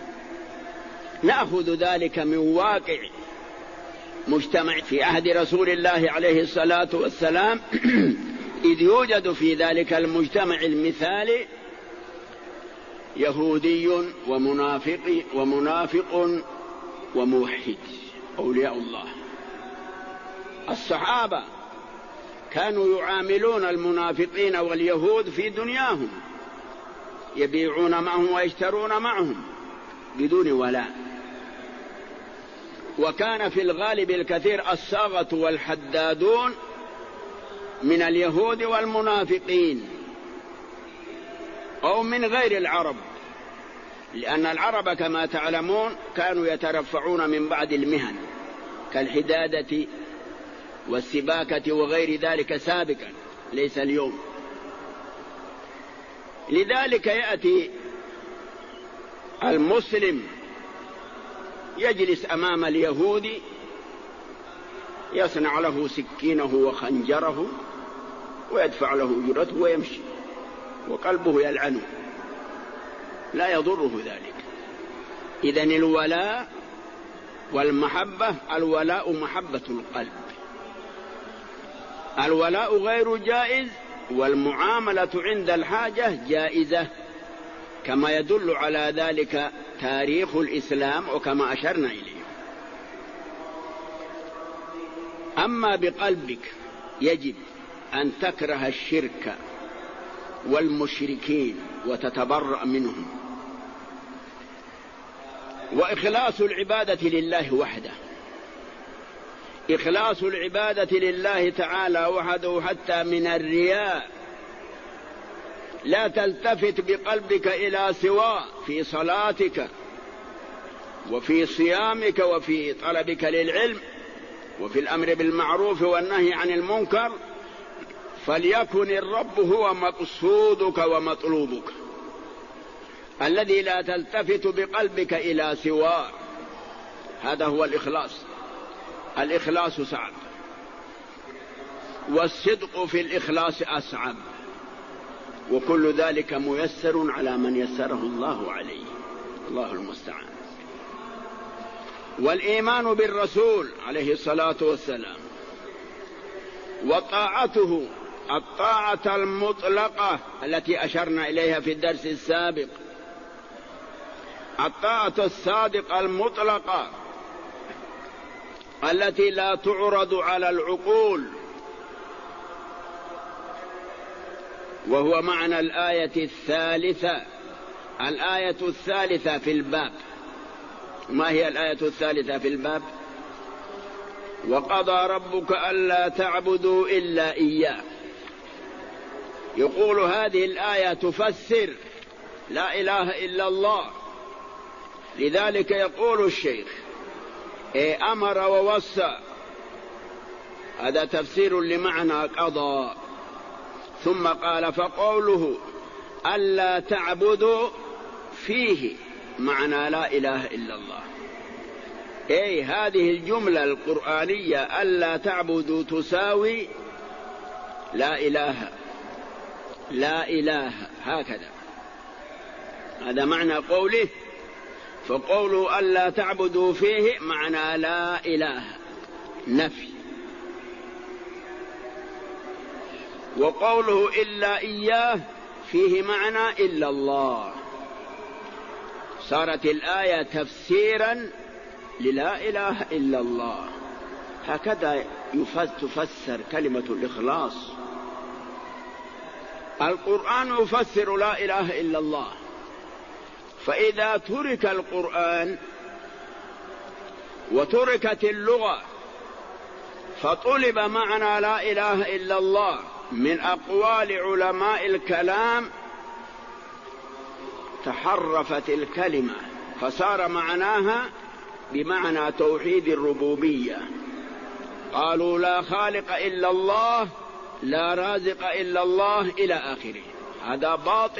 نأخذ ذلك من واقع مجتمع في عهد رسول الله عليه الصلاة والسلام، إذ يوجد في ذلك المجتمع المثالي يهودي ومنافق وموحد أولياء الله. الصحابة كانوا يعاملون المنافقين واليهود في دنياهم، يبيعون معهم ويشترون معهم بدون ولاء. وكان في الغالب الكثير الصاغة والحدادون من اليهود والمنافقين أو من غير العرب، لأن العرب كما تعلمون كانوا يترفعون من بعض المهن كالحدادة والسباكة وغير ذلك سابقا، ليس اليوم. لذلك يأتي المسلم يجلس أمام اليهودي يصنع له سكينه وخنجره ويدفع له أجرته ويمشي وقلبه يلعنه، لا يضره ذلك. إذن الولاء والمحبة، الولاء محبة القلب، الولاء غير جائز، والمعاملة عند الحاجة جائزة، كما يدل على ذلك تاريخ الإسلام وكما أشرنا إليه. أما بقلبك يجب أن تكره الشرك والمشركين وتتبرأ منهم، وإخلاص العبادة لله وحده، إخلاص العبادة لله تعالى وحده حتى من الرياء. لا تلتفت بقلبك إلى سواه في صلاتك وفي صيامك وفي طلبك للعلم وفي الأمر بالمعروف والنهي عن المنكر، فليكن الرب هو مقصودك ومطلوبك، الذي لا تلتفت بقلبك إلى سواه. هذا هو الإخلاص. الإخلاص صعب، والصدق في الإخلاص أصعب، وكل ذلك ميسر على من يسره الله عليه، الله المستعان. والإيمان بالرسول عليه الصلاة والسلام وطاعته الطاعة المطلقة التي أشرنا إليها في الدرس السابق، الطاعة الصادقة المطلقة التي لا تعرض على العقول، وهو معنى الآية الثالثة في الباب. ما هي الآية الثالثة في الباب؟ وقضى ربك ألا تعبدوا إلا إياه. يقول هذه الآية تفسر لا إله إلا الله، لذلك يقول الشيخ أمر ووصى، هذا تفسير لمعنى قضى. ثم قال فقوله ألا تعبدوا فيه معنى لا إله إلا الله. هذه الجملة القرآنية ألا تعبدوا تساوي لا إله، لا إله، هكذا، هذا معنى قوله. فقوله ألا تعبدوا فيه معنى لا إله، نفي. وقوله إلا إياه فيه معنى إلا الله. صارت الآية تفسيرا للا إله إلا الله. هكذا تفسر كلمة الإخلاص. القرآن يفسر لا إله إلا الله، فإذا ترك القرآن وتركت اللغة فطلب معنى لا إله إلا الله من أقوال علماء الكلام، تحرفت الكلمة فصار معناها بمعنى توحيد الربوبية. قالوا لا خالق إلا الله، لا رازق إلا الله، إلى آخره. هذا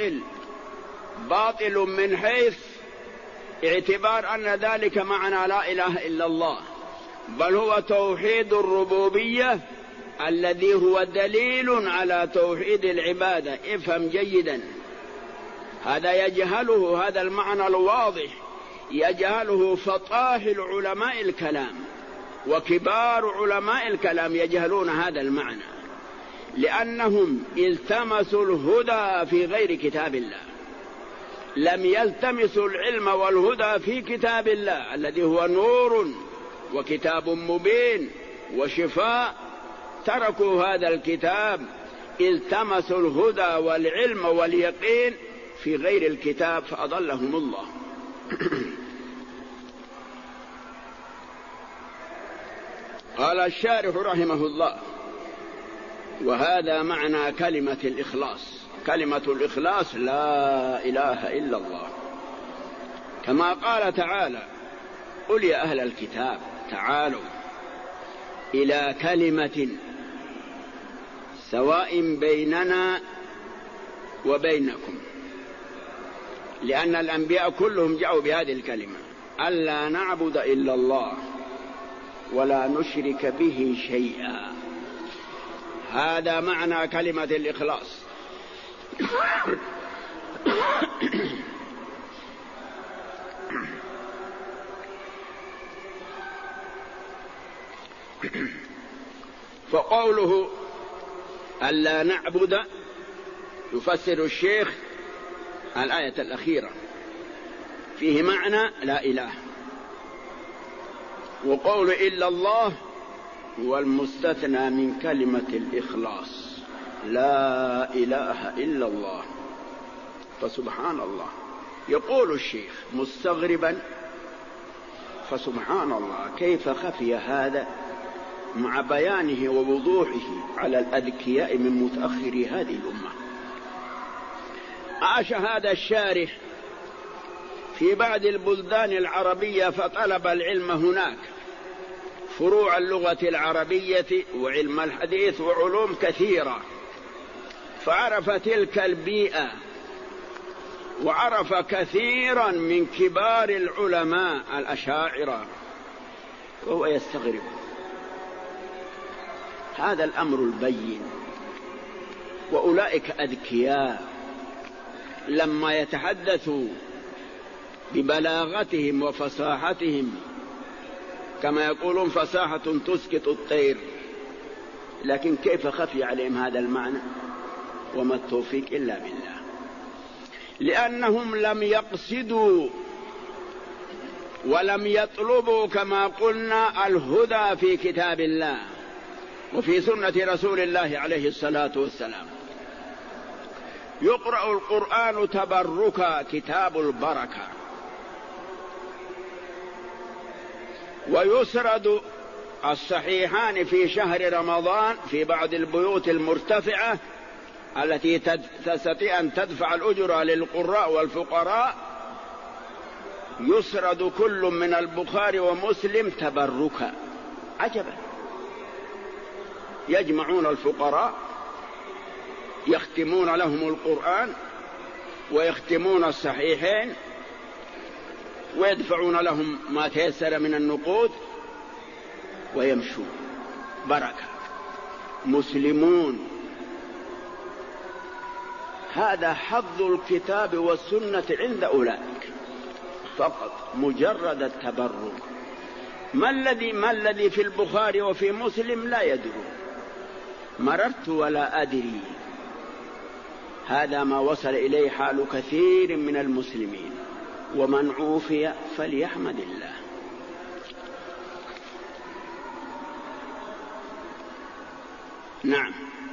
باطل من حيث اعتبار أن ذلك معنى لا إله إلا الله، بل هو توحيد الربوبية الذي هو دليل على توحيد العبادة. افهم جيدا، هذا يجهله، هذا المعنى الواضح يجهله فطاحل علماء الكلام وكبار علماء الكلام يجهلون هذا المعنى، لأنهم التمسوا الهدى في غير كتاب الله، لم يلتمسوا العلم والهدى في كتاب الله الذي هو نور وكتاب مبين وشفاء. تركوا هذا الكتاب، التمسوا الهدى والعلم واليقين في غير الكتاب فأضلهم الله. قال الشارح رحمه الله: وهذا معنى كلمة الإخلاص. كلمة الإخلاص لا إله إلا الله، كما قال تعالى: قل يا أهل الكتاب تعالوا إلى كلمة سواء بيننا وبينكم، لأن الأنبياء كلهم جاءوا بهذه الكلمة: ألا نعبد إلا الله ولا نشرك به شيئا. هذا معنى كلمة الإخلاص. فقوله ألا نعبد يفسر الشيخ الآية الأخيرة، فيه معنى لا إله. وقول إلا الله هو المستثنى من كلمة الإخلاص، لا إله إلا الله. فسبحان الله، يقول الشيخ مستغربا: فسبحان الله كيف خفي هذا مع بيانه ووضوحه على الأذكياء من متأخري هذه الأمة. عاش هذا الشارح في بعض البلدان العربية فطلب العلم هناك، فروع اللغة العربية وعلم الحديث وعلوم كثيرة، فعرف تلك البيئة وعرف كثيرا من كبار العلماء الأشاعرة، وهو يستغرب هذا الأمر البين. وأولئك أذكياء لما يتحدثوا ببلاغتهم وفصاحتهم، كما يقولون فصاحة تسقط الطير، لكن كيف خفي عليهم هذا المعنى؟ وما التوفيق إلا بالله، لأنهم لم يقصدوا ولم يطلبوا كما قلنا الهدى في كتاب الله وفي سنة رسول الله عليه الصلاة والسلام. يقرأ القرآن تبركا، كتاب البركة، ويسرد الصحيحان في شهر رمضان في بعض البيوت المرتفعة التي تستطيع أن تدفع الأجر للقراء والفقراء، يسرد كل من البخاري ومسلم تبركا. عجبا، يجمعون الفقراء يختمون لهم القرآن ويختمون الصحيحين ويدفعون لهم ما تيسر من النقود ويمشون بركة، مسلمون. هذا حظ الكتاب والسنة عند أولئك فقط، مجرد التبرك. ما الذي في البخاري وفي مسلم لا يدرون، مررت ولا أدري. هذا ما وصل إليه حال كثير من المسلمين، ومن عوفي فليحمد الله. نعم.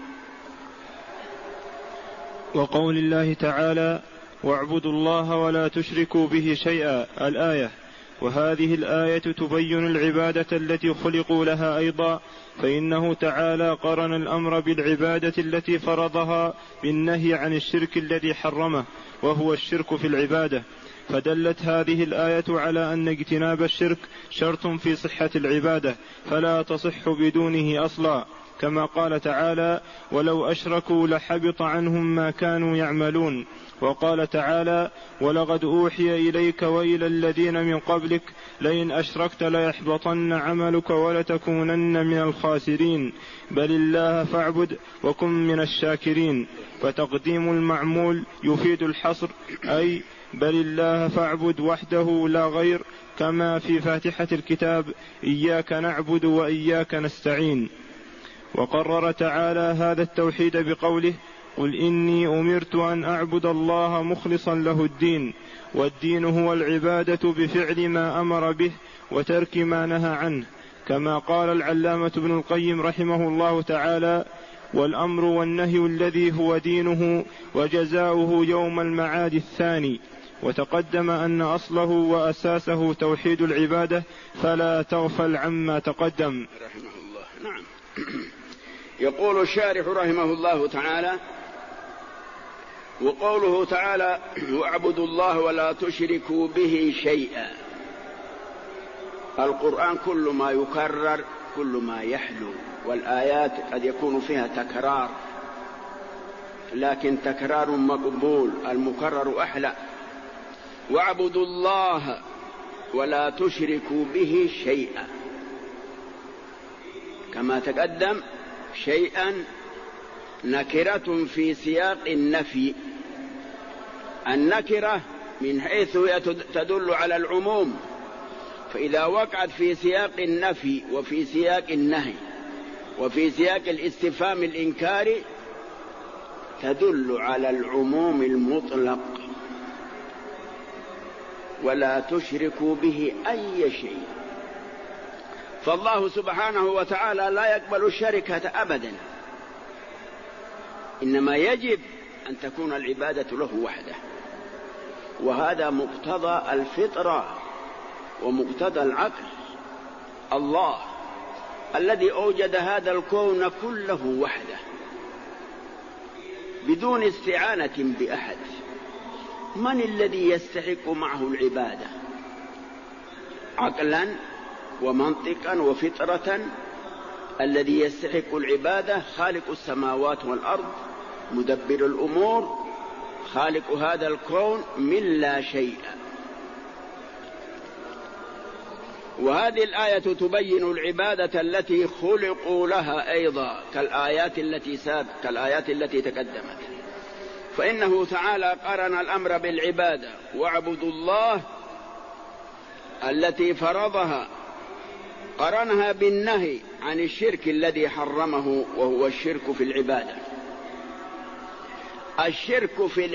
وقول الله تعالى: واعبدوا الله ولا تشركوا به شيئا، الآية. وهذه الآية تبين العبادة التي خلقوا لها أيضا، فإنه تعالى قرن الأمر بالعبادة التي فرضها بالنهي عن الشرك الذي حرمه، وهو الشرك في العبادة. فدلت هذه الآية على أن اجتناب الشرك شرط في صحة العبادة، فلا تصح بدونه أصلا، كما قال تعالى: ولو أشركوا لحبط عنهم ما كانوا يعملون. وقال تعالى: ولقد أوحي إليك وإلى الذين من قبلك لئن أشركت ليحبطن عملك ولتكونن من الخاسرين، بل الله فاعبد وكن من الشاكرين. فتقديم المعمول يفيد الحصر، أي بل الله فاعبد وحده لا غير، كما في فاتحة الكتاب: إياك نعبد وإياك نستعين. وقرر تعالى هذا التوحيد بقوله: قل إني أمرت أن أعبد الله مخلصا له الدين. والدين هو العبادة بفعل ما أمر به وترك ما نهى عنه، كما قال العلامة ابن القيم رحمه الله تعالى: والأمر والنهي الذي هو دينه وجزاؤه يوم المعاد الثاني. وتقدم أن أصله وأساسه توحيد العبادة، فلا تغفل عما تقدم رحمه الله. نعم. يقول الشارح رحمه الله تعالى: وقوله تعالى: واعبدوا الله ولا تشركوا به شيئا. القرآن كل ما يكرر، كل ما يحلو، والآيات قد يكون فيها تكرار، لكن تكرار مقبول، المكرر أحلى. واعبدوا الله ولا تشركوا به شيئا، كما تقدم. شيئا نكرة في سياق النفي. النكرة من حيث هي تدل على العموم، فإذا وقعت في سياق النفي وفي سياق النهي وفي سياق الاستفهام الإنكاري تدل على العموم المطلق. ولا تشركوا به أي شيء. فالله سبحانه وتعالى لا يقبل الشركة أبدا، إنما يجب أن تكون العبادة له وحده، وهذا مقتضى الفطرة ومقتضى العقل. الله الذي أوجد هذا الكون كله وحده بدون استعانة بأحد، من الذي يستحق معه العبادة عقلا ومنطقا وفطرة؟ الذي يستحق العبادة خالق السماوات والأرض، مدبر الأمور، خالق هذا الكون من لا شيء. وهذه الآية تبين العبادة التي خلقوا لها أيضا كالآيات التي تقدمت. فإنه تعالى قرن الأمر بالعبادة، واعبدوا الله التي فرضها، قرنها بالنهي عن الشرك الذي حرمه، وهو الشرك في العبادة. الشرك في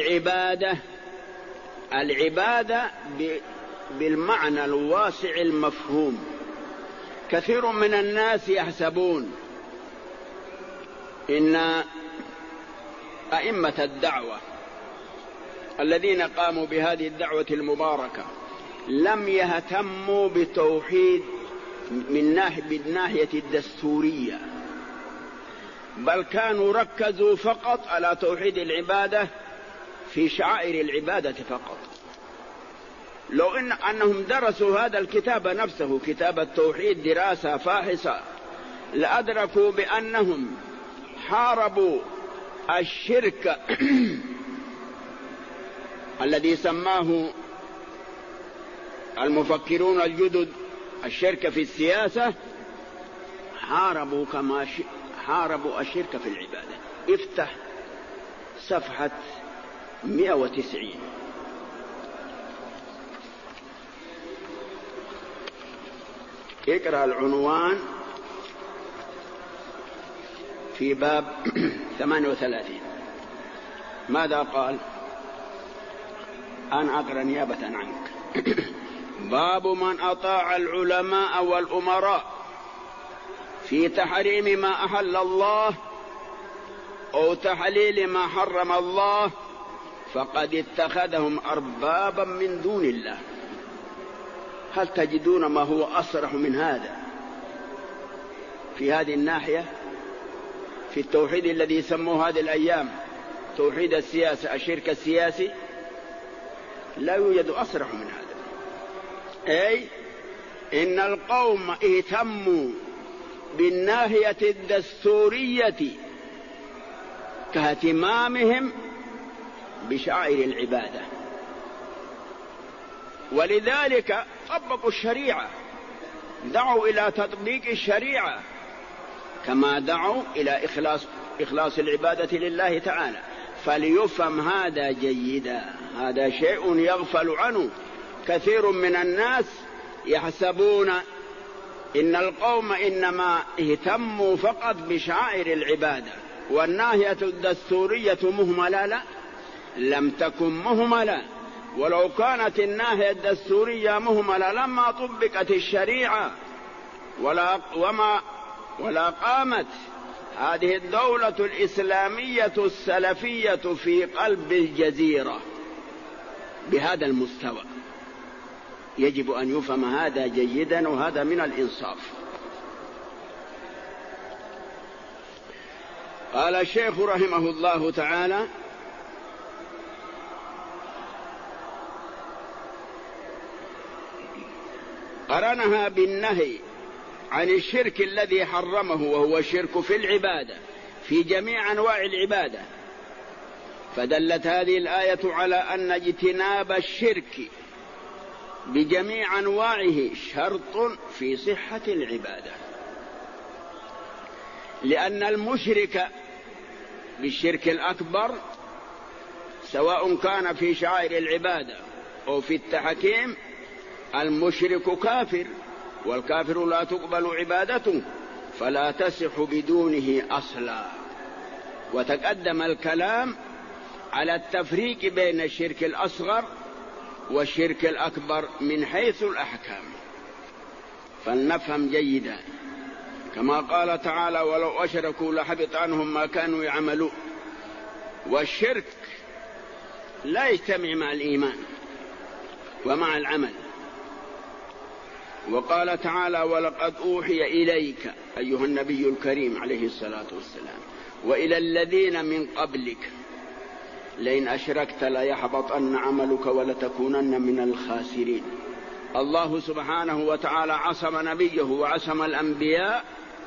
العبادة بالمعنى الواسع المفهوم. كثير من الناس يحسبون إن أئمة الدعوة الذين قاموا بهذه الدعوة المباركة لم يهتموا بالتوحيد بالناحية الدستورية، بل كانوا ركزوا فقط على توحيد العبادة في شعائر العبادة فقط. لو أنهم درسوا هذا الكتاب نفسه، كتاب التوحيد، دراسة فاحصة، لأدركوا بأنهم حاربوا الشرك الذي سماه المفكرون الجدد الشرك في السياسة، حاربوا كما حاربوا الشرك في العبادة. افتح صفحة 190. اقرأ العنوان في باب 38. ماذا قال؟ أنا أقرأ نيابة عنك. باب من أطاع العلماء والأمراء في تحريم ما أحل الله أو تحليل ما حرم الله فقد اتخذهم أربابا من دون الله. هل تجدون ما هو أصرح من هذا في هذه الناحية، في التوحيد الذي يسموه هذه الأيام توحيد السياسة، الشرك السياسي؟ لا يوجد أصرح من هذا. أي إن القوم اهتموا بالناحية الدستورية كاهتمامهم بشعائر العبادة، ولذلك طبقوا الشريعة، دعوا إلى تطبيق الشريعة كما دعوا إلى إخلاص العبادة لله تعالى. فليفهم هذا جيدا، هذا شيء يغفل عنه كثير من الناس. يحسبون إن القوم إنما اهتموا فقط بشعائر العبادة والناحية الدستورية مهملة. لا، لم تكن مهملة. ولو كانت الناحية الدستورية مهملة لما طبقت الشريعة ولا قامت هذه الدولة الإسلامية السلفية في قلب الجزيرة بهذا المستوى. يجب أن يفهم هذا جيدا، وهذا من الإنصاف. قال الشيخ رحمه الله تعالى: قرنها بالنهي عن الشرك الذي حرمه، وهو الشرك في العبادة في جميع أنواع العبادة. فدلت هذه الآية على أن اجتناب الشرك بجميع أنواعه شرط في صحة العبادة، لأن المشرك بالشرك الأكبر سواء كان في شعائر العبادة أو في التحكيم، المشرك كافر، والكافر لا تقبل عبادته فلا تصح بدونه أصلا. وتقدم الكلام على التفريق بين الشرك الأصغر والشرك الأكبر من حيث الأحكام. فلنفهم جيدا، كما قال تعالى: ولو أشركوا لحبط عنهم ما كانوا يعملون. والشرك لا يجتمع مع الإيمان ومع العمل. وقال تعالى: ولقد أوحي إليك أيها النبي الكريم عليه الصلاة والسلام وإلى الذين من قبلك لئن أشركت ليحبطن عملك ولتكونن من الخاسرين. الله سبحانه وتعالى عصم نبيه وعصم الأنبياء،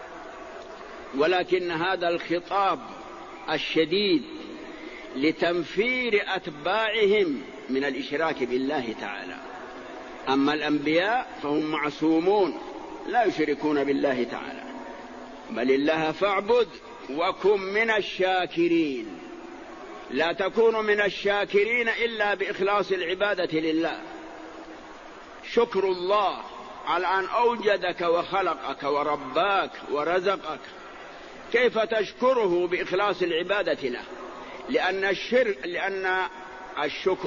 ولكن هذا الخطاب الشديد لتنفير أتباعهم من الإشراك بالله تعالى. أما الأنبياء فهم معصومون لا يشركون بالله تعالى. بل الله فاعبد وكن من الشاكرين. لا تكون من الشاكرين إلا بإخلاص العبادة لله. شكر الله على أن أوجدك وخلقك ورباك ورزقك، كيف تشكره بإخلاص العبادة له؟ لأن الشكر